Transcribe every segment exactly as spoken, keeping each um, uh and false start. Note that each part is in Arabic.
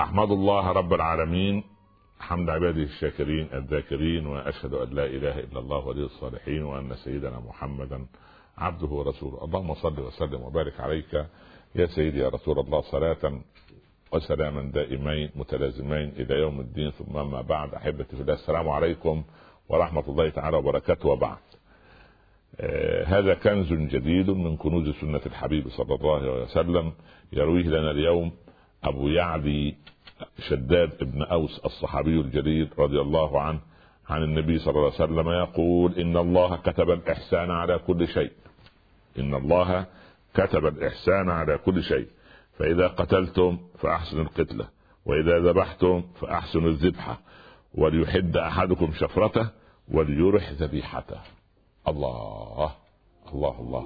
أحمد الله رب العالمين حمد عباده الشاكرين الذاكرين، وأشهد أن لا إله إلا الله ولي الصالحين، وأن سيدنا محمدا عبده ورسوله. اللهم صل وسلم وبارك عليك يا سيدي يا رسول الله، صلاة وسلاما دائمين متلازمين إلى يوم الدين. ثم ما بعد، أحبتي في الله، السلام عليكم ورحمة الله تعالى وبركاته. وبعد، آه هذا كنز جديد من كنوز سنة الحبيب صلى الله عليه وسلم، يرويه لنا اليوم أبو يعلي شداد ابن أوس الصحابي الجليل رضي الله عنه عن النبي صلى الله عليه وسلم يقول: إن الله كتب الإحسان على كل شيء إن الله كتب الإحسان على كل شيء فإذا قتلتم فأحسنوا القتلة، وإذا ذبحتم فأحسنوا الذبحة، وليحد أحدكم شفرته وليرح ذبيحته. الله الله الله.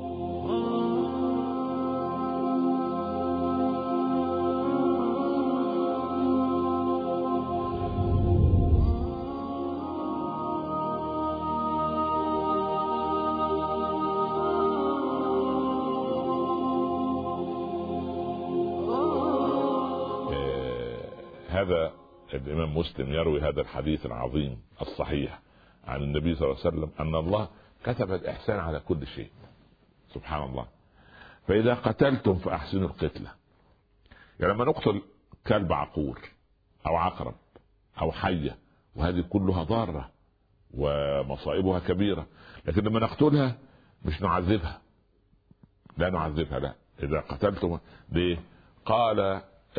هذا الإمام مسلم يروي هذا الحديث العظيم الصحيح عن النبي صلى الله عليه وسلم أن الله كتب الإحسان على كل شيء. سبحان الله. فإذا قتلتم فأحسنوا القتلة. يعني لما نقتل كلب عقور أو عقرب أو حية، وهذه كلها ضارة ومصائبها كبيرة، لكن لما نقتلها مش نعذبها، لا نعذبها، لا. إذا قتلتم ليه؟ قال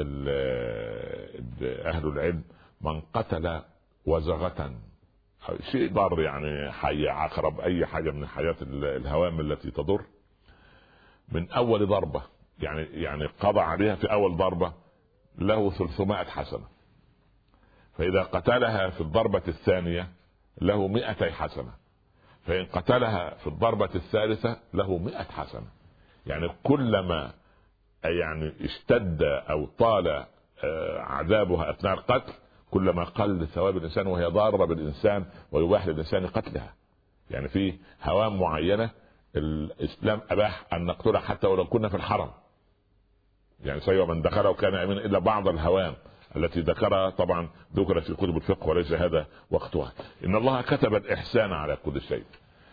أهل العلم: من قتل وزغة، شيء ضار، يعني حي عقرب أي حاجة من حياة الهوام التي تضر، من أول ضربة، يعني يعني قضى عليها في أول ضربة، له ثلاثمائة حسنة. فإذا قتلها في الضربة الثانية له مئتي حسنة. فإن قتلها في الضربة الثالثة له مئة حسنة. يعني كلما يعني اشتد او طال عذابها اثناء القتل، كلما قل ثواب الانسان، وهي ضاره بالانسان ويباح للانسان قتلها. يعني في هوام معينه الاسلام اباح ان نقتلها حتى ولو كنا في الحرم. يعني سيء من دخله وكان امنا، الا بعض الهوام التي ذكرها طبعا ذكرت في كتب الفقه وليس هذا وقتها. ان الله كتب الاحسان على كل شيء.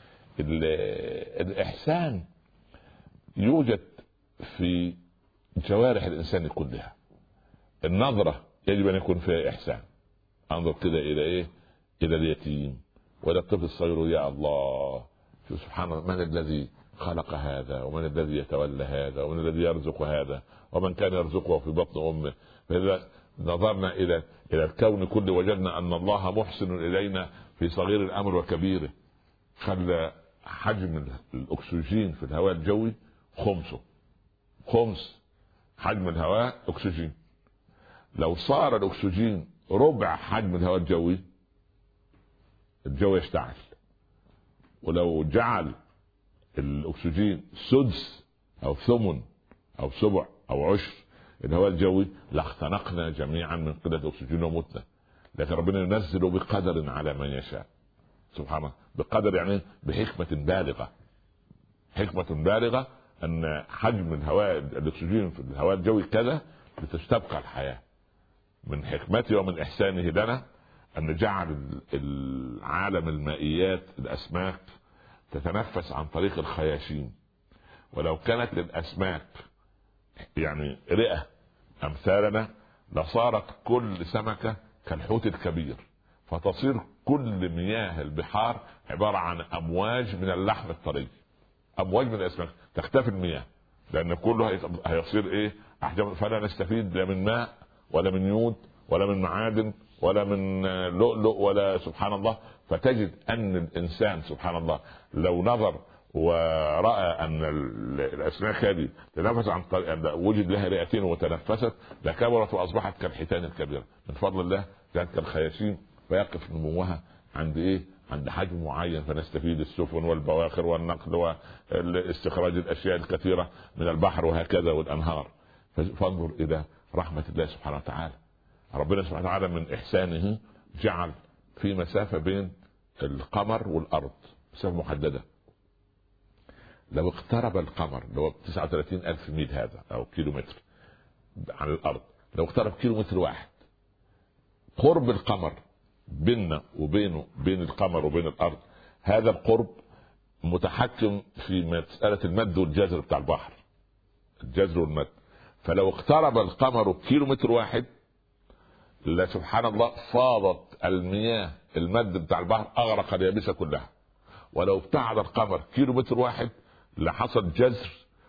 الاحسان يوجد في جوارح الانسان كلها. النظرة يجب ان يكون فيها احسان. انظر كده الى ايه؟ الى اليتيم والى الطفل الصغير. يا الله، سبحان الله، من الذي خلق هذا، ومن الذي يتولى هذا، ومن الذي يرزق هذا، ومن كان يرزقه في بطن امه. فاذا نظرنا الى الى الكون كله وجدنا ان الله محسن الينا في صغير الامر وكبيره. خلى حجم الاكسجين في الهواء الجوي خمسه خمس حجم الهواء اكسجين. لو صار الاكسجين ربع حجم الهواء الجوي، الجو يشتعل. ولو جعل الاكسجين سدس او ثمن او سبع او عشر الهواء الجوي لاختنقنا جميعا من قلة الاكسجين ومتنا. لكن ربنا ينزل بقدر على من يشاء. سبحان الله. بقدر يعني بحكمة بالغة. حكمة بالغة ان حجم الهواء الاكسجين في الهواء الجوي كذا لتستبقى الحياة. من حكمته ومن احسانه لنا ان جعل العالم المائيات الاسماك تتنفس عن طريق الخياشيم. ولو كانت للاسماك يعني رئة امثالنا لصارت كل سمكة كالحوت الكبير، فتصير كل مياه البحار عبارة عن امواج من اللحم الطري، امواج من الاسماك، تختفي المياه لان كله هيصير ايه؟ احجام. فلا نستفيد لا من ماء ولا من يود ولا من معادن ولا من لؤلؤ ولا، سبحان الله. فتجد ان الانسان سبحان الله لو نظر ورأى ان الاسماك هذه تنفس عن طريق، وجد لها رئتين وتنفست، لكبرت واصبحت كالحيتان الكبيرة. من فضل الله كانت كالخياشيم، فيقف نموها عند ايه؟ عند حجم معين، فنستفيد السفن والبواخر والنقل واستخراج الاشياء الكثيرة من البحر وهكذا والانهار. فانظر الى رحمة الله سبحانه وتعالى. ربنا سبحانه وتعالى من احسانه جعل في مسافة بين القمر والارض، مسافة محددة. لو اقترب القمر اللي هو تسعة وثلاثين الف ميل هذا او كيلو متر عن الارض، لو اقترب كيلو متر واحد، قرب القمر بيننا وبينه بين القمر وبين الارض، هذا القرب متحكم في مسألة المد والجزر بتاع البحر، الجزر والمد. فلو اقترب القمر كيلو متر واحد، لا سبحان الله فاضت المياه المد بتاع البحر اغرق اليابسة كلها. ولو ابتعد القمر كيلو متر واحد لحصل جزر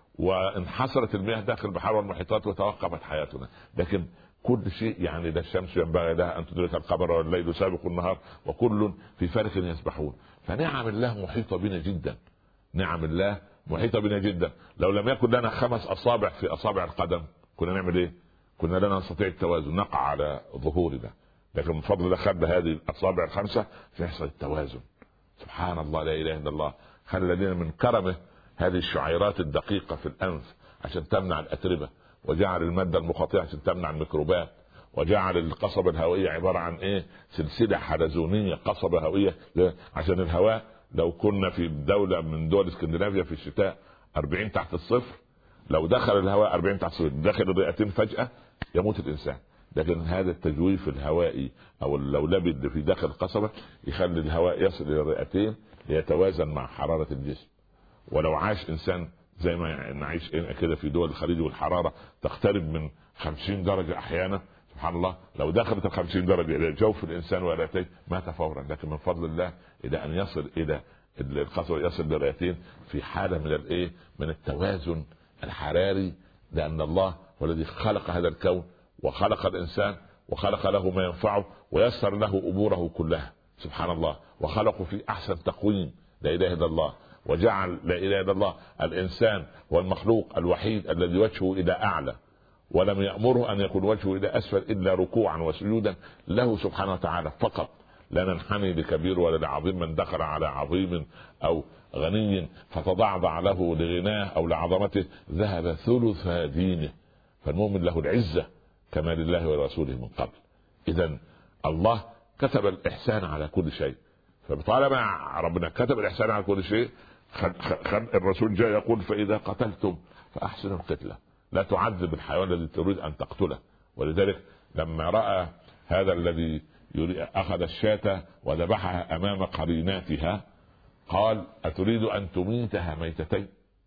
وانحصرت المياه داخل البحار والمحيطات وتوقفت حياتنا. لكن كل شيء يعني ده الشمس ينبغي لها ان تدرك القمر والليل سابق النهار وكل في فلك يسبحون. فنعم الله محيطة بنا جدا، نعم الله محيطة بنا جدا. لو لم يكن لنا خمس اصابع في اصابع القدم كنا نعمل ايه؟ كنا لا نستطيع التوازن، نقع على ظهورنا. لكن من فضل الله خد هذه الاصابع الخمسة فيحصل التوازن. سبحان الله، لا اله الا الله. خلى لنا من كرمه هذه الشعيرات الدقيقة في الانف عشان تمنع الاتربة، وجعل المادة المخاطئة عشان تمنع الميكروبات، وجعل القصبة الهوائية عبارة عن ايه؟ سلسلة حلزونية، قصبة هوائية عشان الهواء. لو كنا في دولة من دول اسكندنافيا في الشتاء أربعين تحت الصفر، لو دخل الهواء أربعين تحت الصفر داخل الرئتين فجأة يموت الانسان. لكن هذا التجويف الهوائي او اللولبي اللي في داخل القصبة يخلي الهواء يصل الى الرئتين ليتوازن مع حرارة الجسم. ولو عاش انسان زي ما نعيش كده في دول الخليج والحرارة تقترب من خمسين درجة احيانا، سبحان الله، لو دخلت الخمسين درجة الى جوف الانسان ورئتيه مات فورا. لكن من فضل الله الى ان يصل الى القصبة يصل للرئتين في حالة من الايه؟ من التوازن الحراري، لان الله هو الذي خلق هذا الكون وخلق الانسان وخلق له ما ينفعه ويسر له اموره كلها، سبحان الله، وخلقه في احسن تقويم، لا اله الا الله. وجعل لا اله الا الله الانسان هو المخلوق الوحيد الذي وجهه الى اعلى، ولم يأمره ان يكون وجهه الى اسفل الا ركوعا وسجودا له سبحانه وتعالى فقط. لا ننحني لكبير ولا لعظيم. من دخل على عظيم او غني فتضعضع له لغناه او لعظمته ذهب ثلث دينه. فالمؤمن له العزة كما لله ورسوله من قبل. اذا الله كتب الاحسان على كل شيء، فطالما ربنا كتب الاحسان على كل شيء خل خل الرسول جاء يقول فاذا قتلتم فاحسنوا القتلة، لا تعذب الحيوان الذي تريد ان تقتله. ولذلك لما راى هذا الذي اخذ الشاة وذبحها امام قريناتها قال اتريد ان تميتها ميتتين؟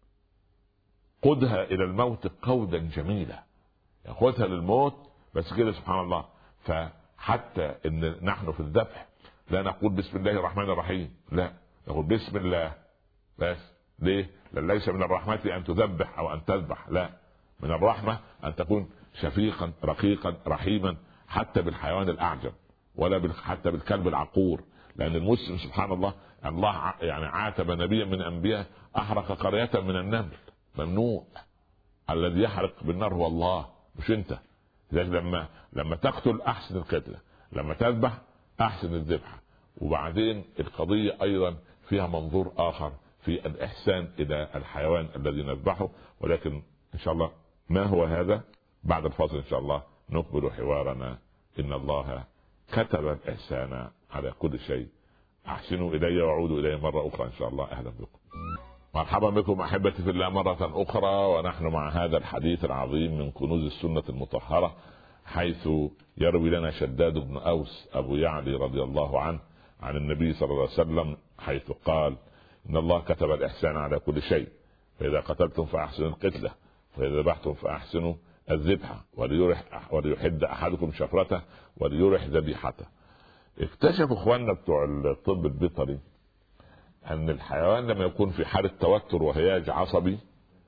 قدها الى الموت قودا جميلا، ياخذها للموت بس كده، سبحان الله. فحتى ان نحن في الذبح لا نقول بسم الله الرحمن الرحيم، لا نقول بسم الله بس. ليه؟ لأن ليس من الرحمة ان تذبح او ان تذبح، لا، من الرحمة ان تكون شفيقا رقيقا رحيما حتى بالحيوان الاعجب، ولا حتى بالكلب العقور. لان المسلم سبحان الله الله يعني عاتب نبيا من انبياء احرق قرية من النمل، ممنوع. الذي يحرق بالنار هو الله مش انت. لما لما تقتل احسن القتلة، لما تذبح احسن الذبحة. وبعدين القضية ايضا فيها منظور اخر في الاحسان الى الحيوان الذي نذبحه، ولكن ان شاء الله ما هو هذا بعد الفاصل ان شاء الله نكمل حوارنا. ان الله كتب الاحسان على كل شيء. احسنوا الي وعودوا الي مرة اخرى ان شاء الله. اهلا بكم، مرحبا بكم احبتي في الله مرة اخرى، ونحن مع هذا الحديث العظيم من كنوز السنة المطهرة، حيث يروي لنا شداد بن اوس ابو يعلي رضي الله عنه عن النبي صلى الله عليه وسلم حيث قال ان الله كتب الاحسان على كل شيء، فاذا قتلتم فاحسنوا القتلة، فاذا ذبحتم فاحسنوا الذبحة، وليرح وليحد احدكم شفرته وليرح ذبيحته. اكتشفوا اخواننا بتوع الطب البيطري ان الحيوان لما يكون في حالة توتر وهياج عصبي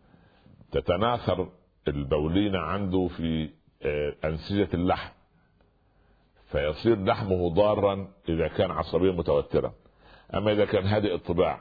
تتناثر البولينة عنده في انسجة اللحم، فيصير لحمه ضارا اذا كان عصبيا متوترا. اما اذا كان هادئ الطباع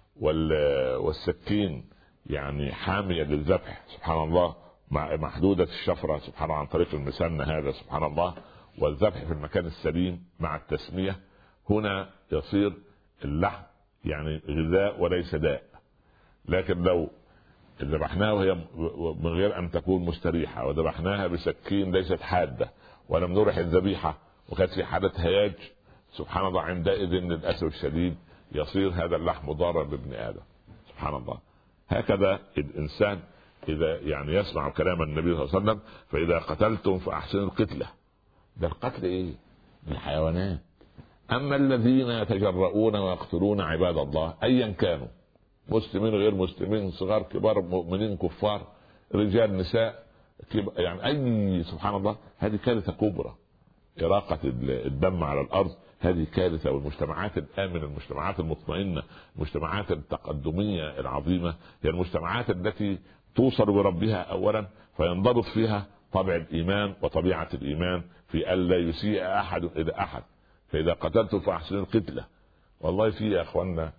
والسكين يعني حامية للذبح سبحان الله، مع محدودة الشفرة سبحان الله عن طريق المسن هذا سبحان الله، والذبح في المكان السليم مع التسمية، هنا يصير اللحم يعني غذاء وليس داء. لكن لو ذبحناها وهي من غير ان تكون مستريحة، وذبحناها بسكين ليست حادة، ولم نرح الذبيحة وكانت في حالة هياج سبحان الله، عندئذ للأسف الشديد يصير هذا اللحم ضارا بابن آدم سبحان الله. هكذا الإنسان اذا يعني يسمع كلام النبي صلى الله عليه وسلم فاذا قتلتم فاحسنوا القتله. ده القتل ايه؟ الحيوانات. اما الذين يتجرؤون ويقتلون عباد الله ايا كانوا، مسلمين غير مسلمين، صغار كبار، مؤمنين كفار، رجال نساء، يعني اي سبحان الله، هذه كارثه كبرى. إراقة الدم على الأرض هذه كارثة. والمجتمعات الآمنة، المجتمعات المطمئنة، المجتمعات التقدمية العظيمة هي المجتمعات التي توصل بربها أولا فينضبط فيها طبع الإيمان وطبيعة الإيمان في ألا يسيء أحد إلى أحد. فإذا قتلتم فأحسنوا القتلة. والله في يا أخوانا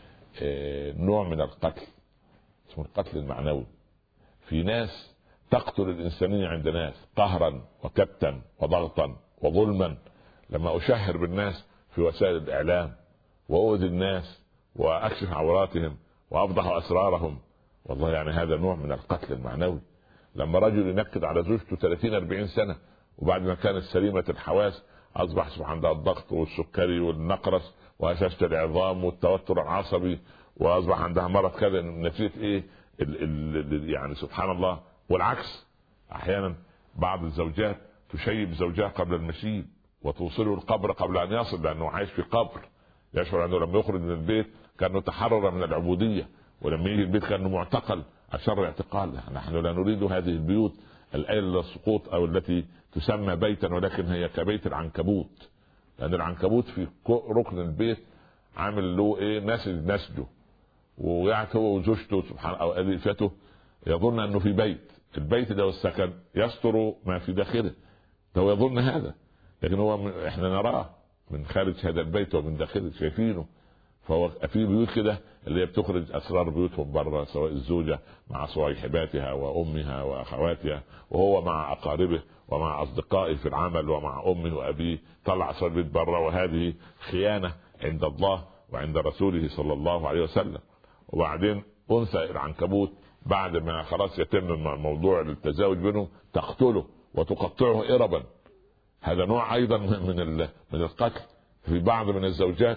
نوع من القتل اسمه القتل المعنوي. في ناس تقتل الإنسانية عند ناس قهرا وكبتا وضغطا وظلما. لما أشهر بالناس في وسائل الإعلام وأؤذي الناس وأكشف عوراتهم وأفضح أسرارهم، والله يعني هذا نوع من القتل المعنوي. لما رجل ينكد على زوجته ثلاثين أربعين سنة وبعد ما كانت سليمة الحواس أصبح سبحان الله الضغط والسكري والنقرس وهشاشة العظام والتوتر العصبي، وأصبح عندها مرض كذا نتيجة إيه ال ال يعني سبحان الله. والعكس، أحيانا بعض الزوجات تشيب زوجها قبل المشيب وتوصله القبر قبل أن يصل، لأنه عايش في قبر. يشعر أنه لما يخرج من البيت كأنه تحرر من العبودية، ولما يجي البيت كأنه معتقل أشر اعتقال. نحن لا نريد هذه البيوت الآيل للسقوط أو التي تسمى بيتا ولكن هي كبيت العنكبوت، لأن العنكبوت في ركن البيت عامل له إيه نسج نسجه، وقاعد هو وزوجته سبحان أو أليفته يظن أنه في بيت. البيت ده والسكن يستر ما في داخله، هو يظن هذا، لكن هو احنا نراه من خارج هذا البيت ومن داخله شايفينه. فهو في بيوت كده اللي هي بتخرج اسرار بيوتهم بره، سواء الزوجه مع صواحباتها وامها واخواتها، وهو مع اقاربه ومع اصدقائه في العمل ومع امه وابيه، طلع اسرار البيت بره، وهذه خيانه عند الله وعند رسوله صلى الله عليه وسلم. وبعدين انثى العنكبوت بعد ما خلاص يتم موضوع التزاوج بينهم تقتله وتقطعه إربا. هذا نوع ايضا من من القتل. في بعض من الزوجات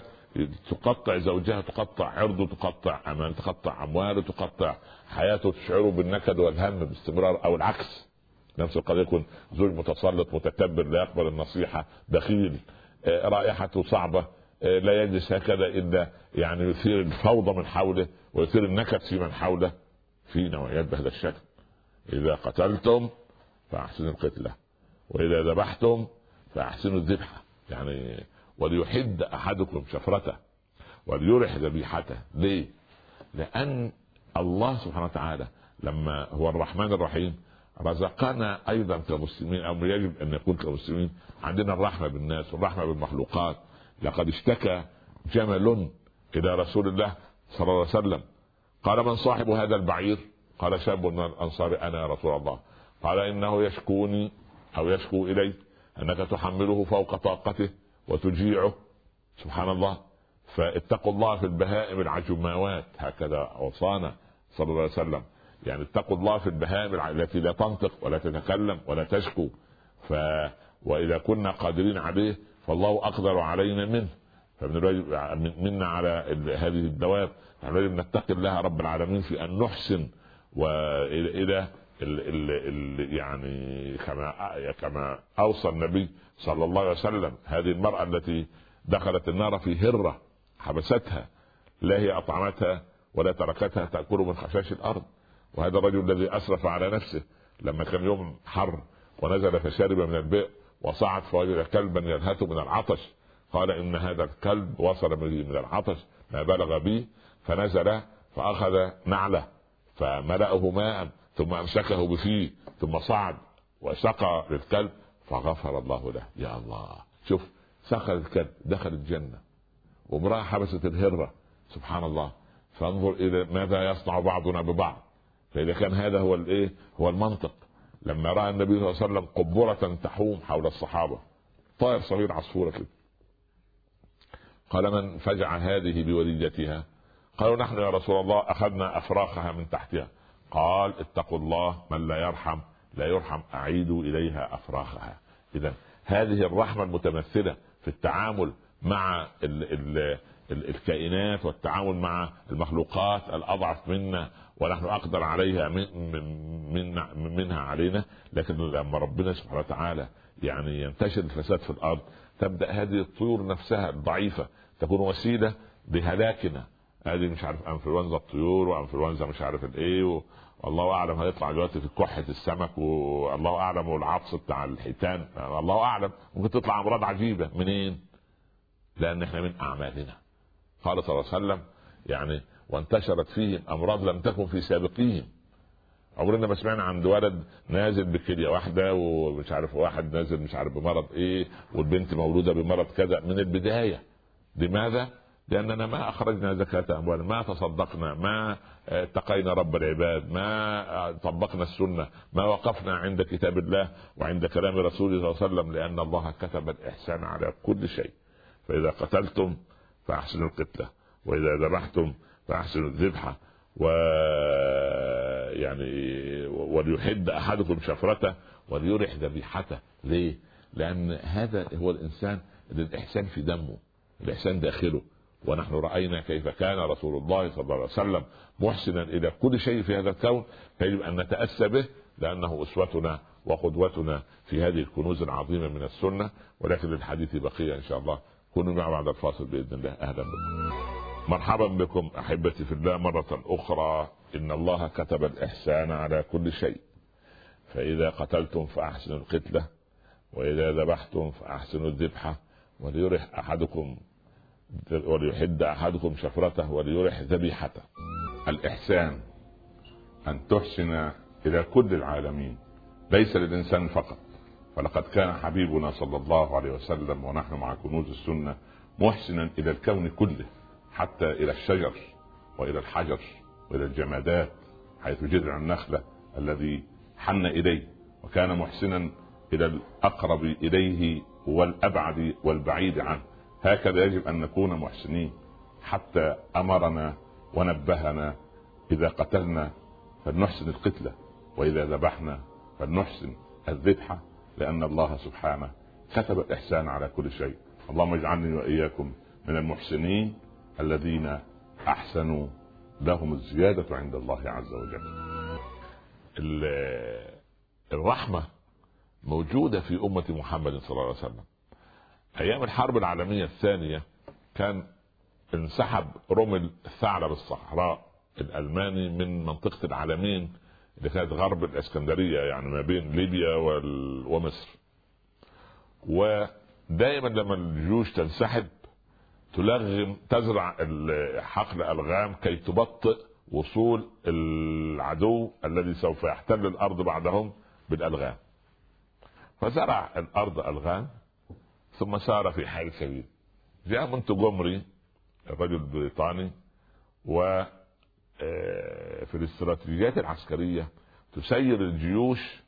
تقطع زوجها، تقطع عرضه، تقطع امان، تقطع امواله، تقطع حياته، تشعره بالنكد والهم باستمرار. او العكس، نفس القضيه، يكون زوج متسلط متكبر لا يقبل النصيحه، بخيل، رائحته صعبه، لا يجلس هكذا الا يعني يثير الفوضى من حوله ويثير النكد في من حوله. في نوعيات بهذا الشكل. اذا قتلتم فاحسنوا القتله واذا ذبحتم فاحسنوا الذبحه. يعني وليحد احدكم شفرته وليرح ذبيحته. ليه؟ لان الله سبحانه وتعالى لما هو الرحمن الرحيم رزقنا ايضا كمسلمين، او يجب ان يكون كمسلمين عندنا الرحمه بالناس والرحمه بالمخلوقات. لقد اشتكى جمل الى رسول الله صلى الله عليه وسلم، قال من صاحب هذا البعير؟ قال شاب من الانصار انا يا رسول الله. قال انه يشكوني او يشكو الي انك تحمله فوق طاقته وتجيعه. سبحان الله. فاتقوا الله في البهائم العجماوات، هكذا اوصانا صلى الله عليه وسلم. يعني اتقوا الله في البهائم التي لا تنطق ولا تتكلم ولا تشكو. ف واذا كنا قادرين عليه فالله اقدر علينا منه. فمنا على هذه الدواب نحن لازم نتقي الله رب العالمين في ان نحسن والى ال ال ال يعني كما كما اوصى النبي صلى الله عليه وسلم هذه المرأة التي دخلت النار في هرة حبستها، لا هي اطعمتها ولا تركتها تأكل من خشاش الارض. وهذا الرجل الذي اسرف على نفسه لما كان يوم حر ونزل فشرب من البئر وصعد فوجد كلبا يلهث من العطش، قال ان هذا الكلب وصل به من العطش ما بلغ به، فنزل فاخذ نعله فملأه ماء ثم امسكه بفيه ثم صعد وسقى للكلب فغفر الله له. يا الله، شوف، سقى الكلب دخل الجنة، وامرأة حبست الهرة. سبحان الله. فانظر الى ماذا يصنع بعضنا ببعض. فاذا كان هذا هو الايه هو المنطق، لما راى النبي صلى الله عليه وسلم قبورة تحوم حول الصحابة، طائر صغير عصفورة كده، قال من فجع هذه بوليدتها؟ قالوا نحن يا رسول الله اخذنا افراخها من تحتها. قال اتقوا الله من لا يرحم لا يرحم، اعيدوا اليها افراخها. اذا هذه الرحمة المتمثلة في التعامل مع ال ال ال الكائنات والتعامل مع المخلوقات الاضعف منا ونحن أقدر عليها من من منها علينا. لكن لما ربنا سبحانه وتعالى يعني ينتشر الفساد في الأرض، تبدأ هذه الطيور نفسها الضعيفة تكون وسيلة لهلاكنا. هذه مش عارف انفلونزا الطيور وانفلونزا مش عارف الايه، والله اعلم هيطلع دلوقتي في كحة السمك، والله اعلم، والعطس بتاع الحيتان، الله اعلم، ممكن تطلع امراض عجيبة منين؟ لان احنا من اعمالنا. قال صلى الله عليه وسلم يعني وانتشرت فيهم امراض لم تكن في سابقيهم. عمرنا ما سمعنا عن ولد نازل بكلية واحدة ومش عارف واحد نازل مش عارف بمرض ايه، والبنت مولودة بمرض كذا من البداية. لماذا؟ لأننا ما أخرجنا زكاة أموال، ما تصدقنا، ما اتقينا رب العباد، ما طبقنا السنة، ما وقفنا عند كتاب الله وعند كلام رسوله صلى الله عليه وسلم، لأن الله كتب الإحسان على كل شيء. فإذا قتلتم فأحسنوا القتلة، وإذا ذبحتم فأحسنوا الذبحة، و يعني وليحد أحدكم شفرته وليرح ذبيحته. ليه؟ لأن هذا هو الإنسان اللي الإحسان في دمه، الإحسان داخله. ونحن رأينا كيف كان رسول الله صلى الله عليه وسلم محسنا إلى كل شيء في هذا الكون، فيجب أن نتأسى به لأنه أسوتنا وقدوتنا في هذه الكنوز العظيمة من السنة. ولكن للحديث بقية إن شاء الله، كونوا معنا بعد الفاصل بإذن الله. أهلا بكم، مرحبا بكم أحبتي في الله مرة أخرى. إن الله كتب الإحسان على كل شيء، فإذا قتلتم فأحسنوا القتلة، وإذا ذبحتم فأحسنوا الذبحة، وليرح أحدكم وليحد أحدكم شفرته وليرح ذبيحته. الإحسان أن تحسن إلى كل العالمين، ليس للإنسان فقط. فلقد كان حبيبنا صلى الله عليه وسلم ونحن مع كنوز السنة محسنا إلى الكون كله، حتى إلى الشجر وإلى الحجر وإلى الجمادات، حيث جذع النخلة الذي حن إليه، وكان محسنا إلى الأقرب إليه والأبعد والبعيد عنه. هكذا يجب أن نكون محسنين، حتى أمرنا ونبهنا إذا قتلنا فلنحسن القتلة، وإذا ذبحنا فلنحسن الذبحة، لأن الله سبحانه كتب الإحسان على كل شيء. اللهم اجعلني وإياكم من المحسنين الذين أحسنوا لهم الزيادة عند الله عز وجل. الرحمة موجودة في أمة محمد صلى الله عليه وسلم. أيام الحرب العالمية الثانية كان انسحب رمل الثعلب الصحراء الألماني من منطقة العلمين اللي كانت غرب الإسكندرية، يعني ما بين ليبيا ومصر. ودائما لما الجيوش تنسحب تلغم تزرع حقل ألغام كي تبطئ وصول العدو الذي سوف يحتل الأرض بعدهم بالألغام. فزرع الأرض ألغام ثم سار في حال سبيل. جاء مونتجومري الرجل البريطاني، و في الاستراتيجيات العسكرية تسير الجيوش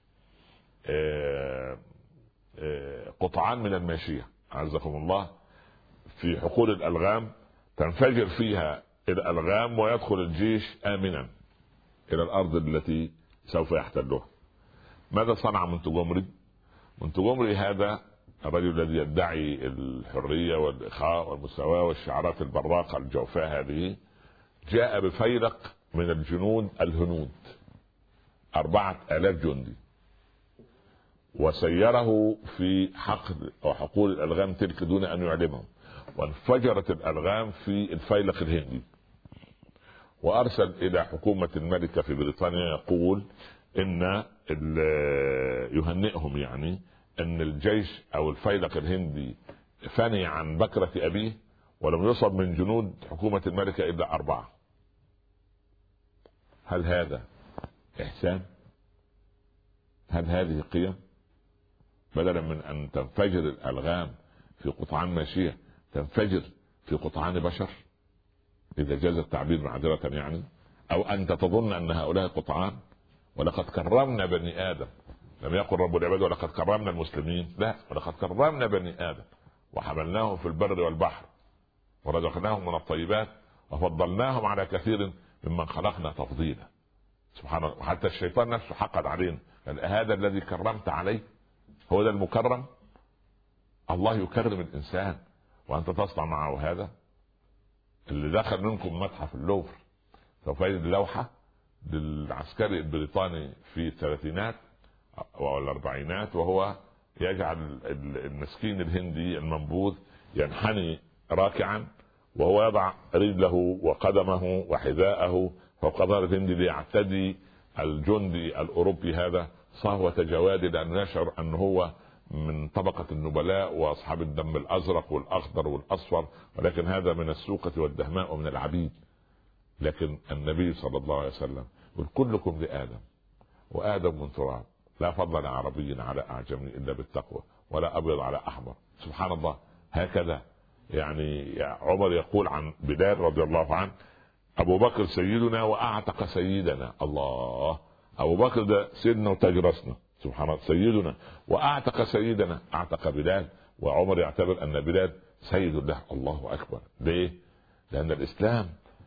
قطعان من الماشية عزكم الله في حقول الألغام، تنفجر فيها الألغام ويدخل الجيش آمنا إلى الأرض التي سوف يحتلها. ماذا صنع مونتجومري؟ مونتجومري هذا الرجل الذي يدعي الحرية والإخاء والمساواة والشعارات البراقة الجوفاء هذه، جاء بفيلق من الجنود الهنود أربعة آلاف جندي، وسيره في حقل أو حقول الألغام تلك دون أن يعلمهم، وانفجرت الألغام في الفيلق الهندي. وأرسل إلى حكومة الملكة في بريطانيا يقول إن يهنئهم، يعني أن الجيش أو الفيلق الهندي فني عن بكرة أبيه ولم يصب من جنود حكومة الملكة إلا أربعة. هل هذا إحسان؟ هل هذه قيم؟ بدلا من أن تنفجر الألغام في قطعان ماشية تنفجر في قطعان بشر، إذا جاز التعبير معذرة يعني، أو أنت تظن أن هؤلاء قطعان. ولقد كرمنا بني آدم، لم يقل رب العباد ولقد كرمنا المسلمين، لا، ولقد كرمنا بني آدم وحملناهم في البر والبحر ورزقناهم من الطيبات وفضلناهم على كثير ممن خلقنا تفضيلا. سبحان الله. وحتى الشيطان نفسه حقد علينا، قال هذا الذي كرمت عليه هو ده المكرم؟ الله يكرم الإنسان وأنت تصنع معه هذا. اللي دخل منكم متحف اللوفر سوف يجد لوحة للعسكري البريطاني في الثلاثينات او الاربعينات، وهو يجعل المسكين الهندي المنبوذ ينحني راكعا، وهو يضع رجله وقدمه وحذاءه فوق ظهر الهندي ليعتدي الجندي الاوروبي هذا صهوة جواد، لانه يشعر انه هو من طبقة النبلاء واصحاب الدم الازرق والاخضر والاصفر، ولكن هذا من السوقة والدهماء ومن العبيد. لكن النبي صلى الله عليه وسلم يقول كلكم لآدم وآدم من تراب، لا فضل عربي على أعجمي إلا بالتقوى، ولا أبيض على أحمر. سبحان الله. هكذا يعني عمر يقول عن بلال رضي الله عنه: أبو بكر سيدنا وأعتق سيدنا. الله، أبو بكر ده سيدنا وتاج راسنا، سبحان الله، سيدنا وأعتق سيدنا، أعتق بلال، وعمر يعتبر أن بلال سيد له. الله أكبر. ليه؟ لأن الإسلام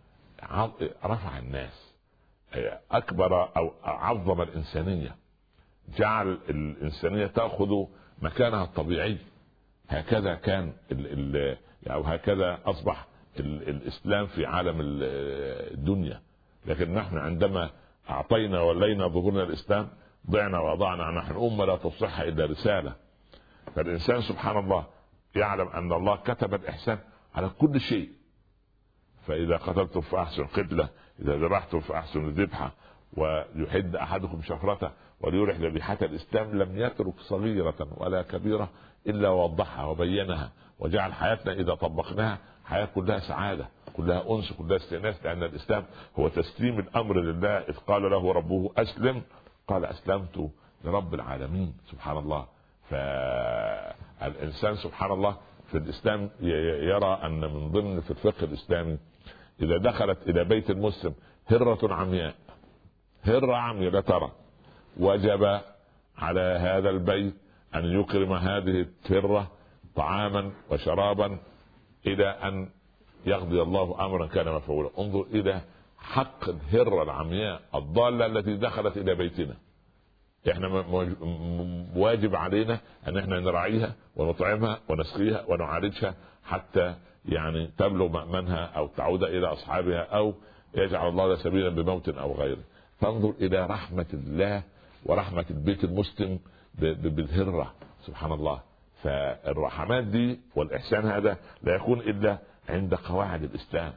رفع الناس، أكبر أو عظم الإنسانية، جعل الإنسانية تأخذ مكانها الطبيعي. هكذا كان ال ال أو هكذا أصبح ال الإسلام في عالم الدنيا. لكن نحن عندما أعطينا ولينا ظهورنا الإسلام ضعنا وضعنا. نحن أمة لا تصح إلا رسالة. فالإنسان سبحان الله يعلم أن الله كتب الإحسان على كل شيء. فإذا قتلتم فأحسن قتلة، إذا ذبحتم فأحسن الذبحة، ويحد أحدكم شفرته وليرح ذبيحة. الإسلام لم يترك صغيرة ولا كبيرة إلا وضحها وبينها، وجعل حياتنا إذا طبقناها حياة كلها سعادة، كلها أنس، كلها استئناس. لأن الإسلام هو تسليم الأمر لله. إذ قال له ربه أسلم قال أسلمت لرب العالمين. سبحان الله. فالإنسان سبحان الله في الإسلام يرى أن من ضمن في الفقه الإسلامي إذا دخلت إلى بيت المسلم هرة عمياء، هرة عمياء لا ترى، وجب على هذا البيت أن يكرم هذه الهرة طعاما وشرابا إلى أن يقضي الله أمرا كان مفعولا. انظر إلى حق الهرة العمياء الضالة التي دخلت إلى بيتنا. احنا واجب علينا ان احنا نراعيها ونطعمها ونسقيها ونعالجها حتى يعني تبلغ مأمنها او تعود الى اصحابها او يجعل الله لها سبيلا بموت او غيره. فانظر الى رحمة الله ورحمة البيت المسلم بالهرة. سبحان الله. فالرحمات دي والاحسان هذا لا يكون الا عند قواعد الاسلام.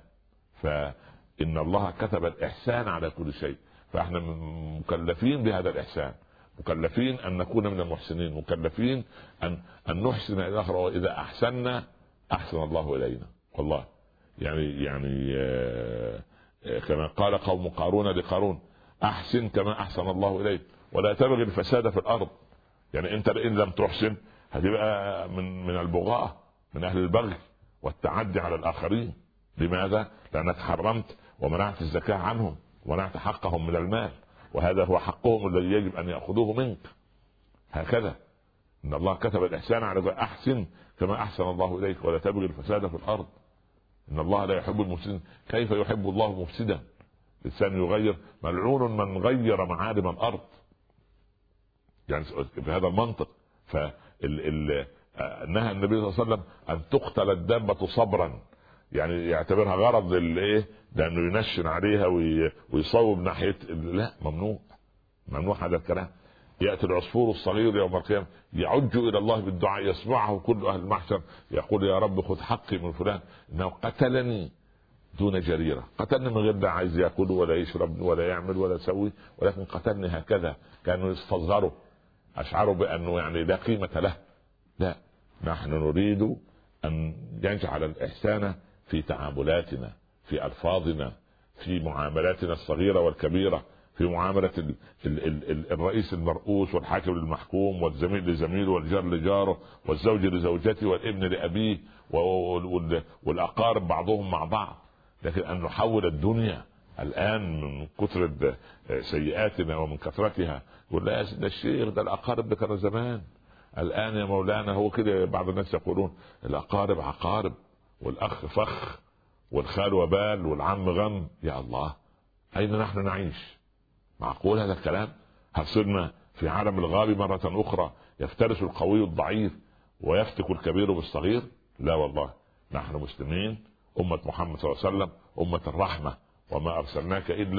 فان الله كتب الاحسان على كل شيء، فاحنا مكلفين بهذا الاحسان، مكلفين ان نكون من المحسنين، مكلفين ان ان نحسن الى الاخر. واذا احسننا احسن الله الينا. والله يعني يعني آه كما قال قوم قارون لقارون: احسن كما احسن الله اليك ولا تبغي الفساد في الارض. يعني انت ان لم تحسن هتبقى من من البغاة، من اهل البغي والتعدي على الاخرين. لماذا؟ لانك حرمت ومنعت الزكاة عنهم ومنعت حقهم من المال، وهذا هو حقهم الذي يجب ان ياخذوه منك. هكذا ان الله كتب الاحسان على احسن كما احسن الله اليك ولا تبغي الفساد في الارض. ان الله لا يحب المفسدين. كيف يحب الله مفسدا؟ الانسان يغير، ملعون من غير معالم الارض. يعني بهذا المنطق فال ال... نهى النبي صلى الله عليه وسلم ان تقتل الدابة صبرا، يعني يعتبرها غرض الايه، لانه ينشن عليها ويصوب ناحيه. لا، ممنوع، ممنوع هذا الكلام. ياتي العصفور الصغير يوم القيامه يعج الى الله بالدعاء، يسمعه كل اهل المحشر، يقول: يا رب خذ حقي من فلان انه قتلني دون جريره، قتلني من غير لا عايز ياكل ولا يشرب ولا يعمل ولا يسوي، ولكن قتلني هكذا. كانوا يستصغروا، اشعروا بانه يعني لا قيمه له. لا، نحن نريد ان يجعل الاحسان في تعاملاتنا، في ألفاظنا، في معاملاتنا الصغيرة والكبيرة، في معاملة ال ال ال ال الرئيس المرؤوس والحاكم للمحكوم والزميل لزميله والجار لجاره والزوج لزوجته والابن لأبيه والأقارب بعضهم مع بعض. لكن أن نحول الدنيا الآن من كثرة سيئاتنا ومن كثرتها، يقول: لا ده الشيخ ده الأقارب ده كان زمان، الآن يا مولانا هو كده. بعض الناس يقولون الأقارب عقارب والأخ فخ والخال وبال والعم غم. يا الله، أين نحن نعيش؟ معقول هذا الكلام؟ هل صرنا في عالم الغاب مرة أخرى يفترس القوي الضعيف ويفتك الكبير بالصغير؟ لا والله، نحن مسلمين، أمة محمد صلى الله عليه وسلم، أمة الرحمة، وما أرسلناك إلا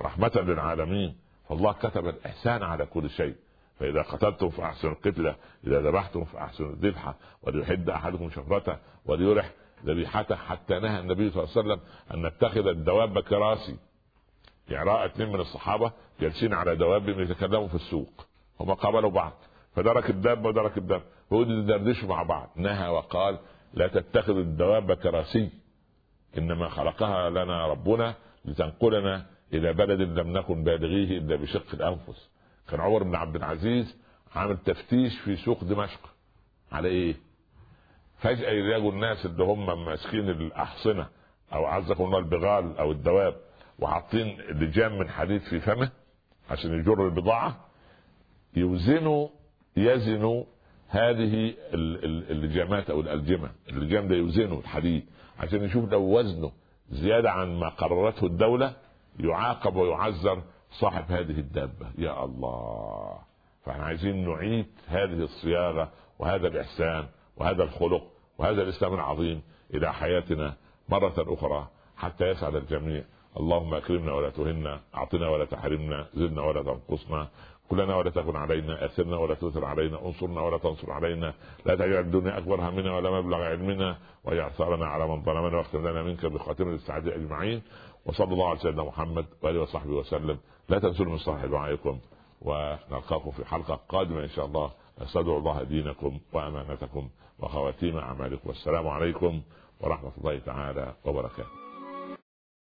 رحمة للعالمين. فالله كتب الإحسان على كل شيء. فإذا قتلتم فأحسنوا القتلة، إذا ذبحتم فأحسنوا الذبحة، وليحد أحدكم شفرته وليرح ذبيحته. حتى نهى النبي صلى الله عليه وسلم أن نتخذ الدواب كراسي. يعني رأى اثنين من الصحابة جالسين على دوابهم يتكلموا في السوق، هم قابلوا بعض، فدرك الدابة ودرك الدابة، فودوا يدردشوا مع بعض. نهى وقال: لا تتخذ الدواب كراسي، إنما خلقها لنا ربنا لتنقلنا إلى بلد لم نكن بالغيه إلا بشق الأنفس. كان عمر بن عبد العزيز عامل تفتيش في سوق دمشق على إيه؟ فجأة يلاقوا الناس اللي هم ماسكين الأحصنة أو عزكم الله البغال أو الدواب وحاطين لجام من حديد في فمه عشان يجروا البضاعة، يوزنوا يزنوا هذه اللجامات أو الألجمة. اللجام ده يوزنوا الحديد عشان يشوف لو وزنه زيادة عن ما قررته الدولة يعاقب ويعذر صاحب هذه الدابة. يا الله! فاحنا عايزين نعيد هذه الصياغة وهذا الإحسان وهذا الخلق وهذا الإسلام العظيم إلى حياتنا مرة أخرى حتى يسعد الجميع. اللهم أكرمنا ولا تهنا، أعطنا ولا تحرمنا، زدنا ولا تنقصنا، كلنا ولا تكن علينا، أثرنا ولا تؤثر علينا، انصرنا ولا تنصر علينا، لا تجعل الدنيا أكبر همنا ولا مبلغ علمنا، واجعل ثارنا على من ظلمنا، واختم لنا منك بخاتمة السعادة أجمعين. وصلى الله على سيدنا محمد وآله وصحبه وسلم. لا تنسوا من صالح دعائكم، ونلقاكم في حلقة قادمة إن شاء الله. أستودع الله دينكم وأمانتكم وخواتيم أعمالكم. والسلام عليكم ورحمة الله تعالى وبركاته.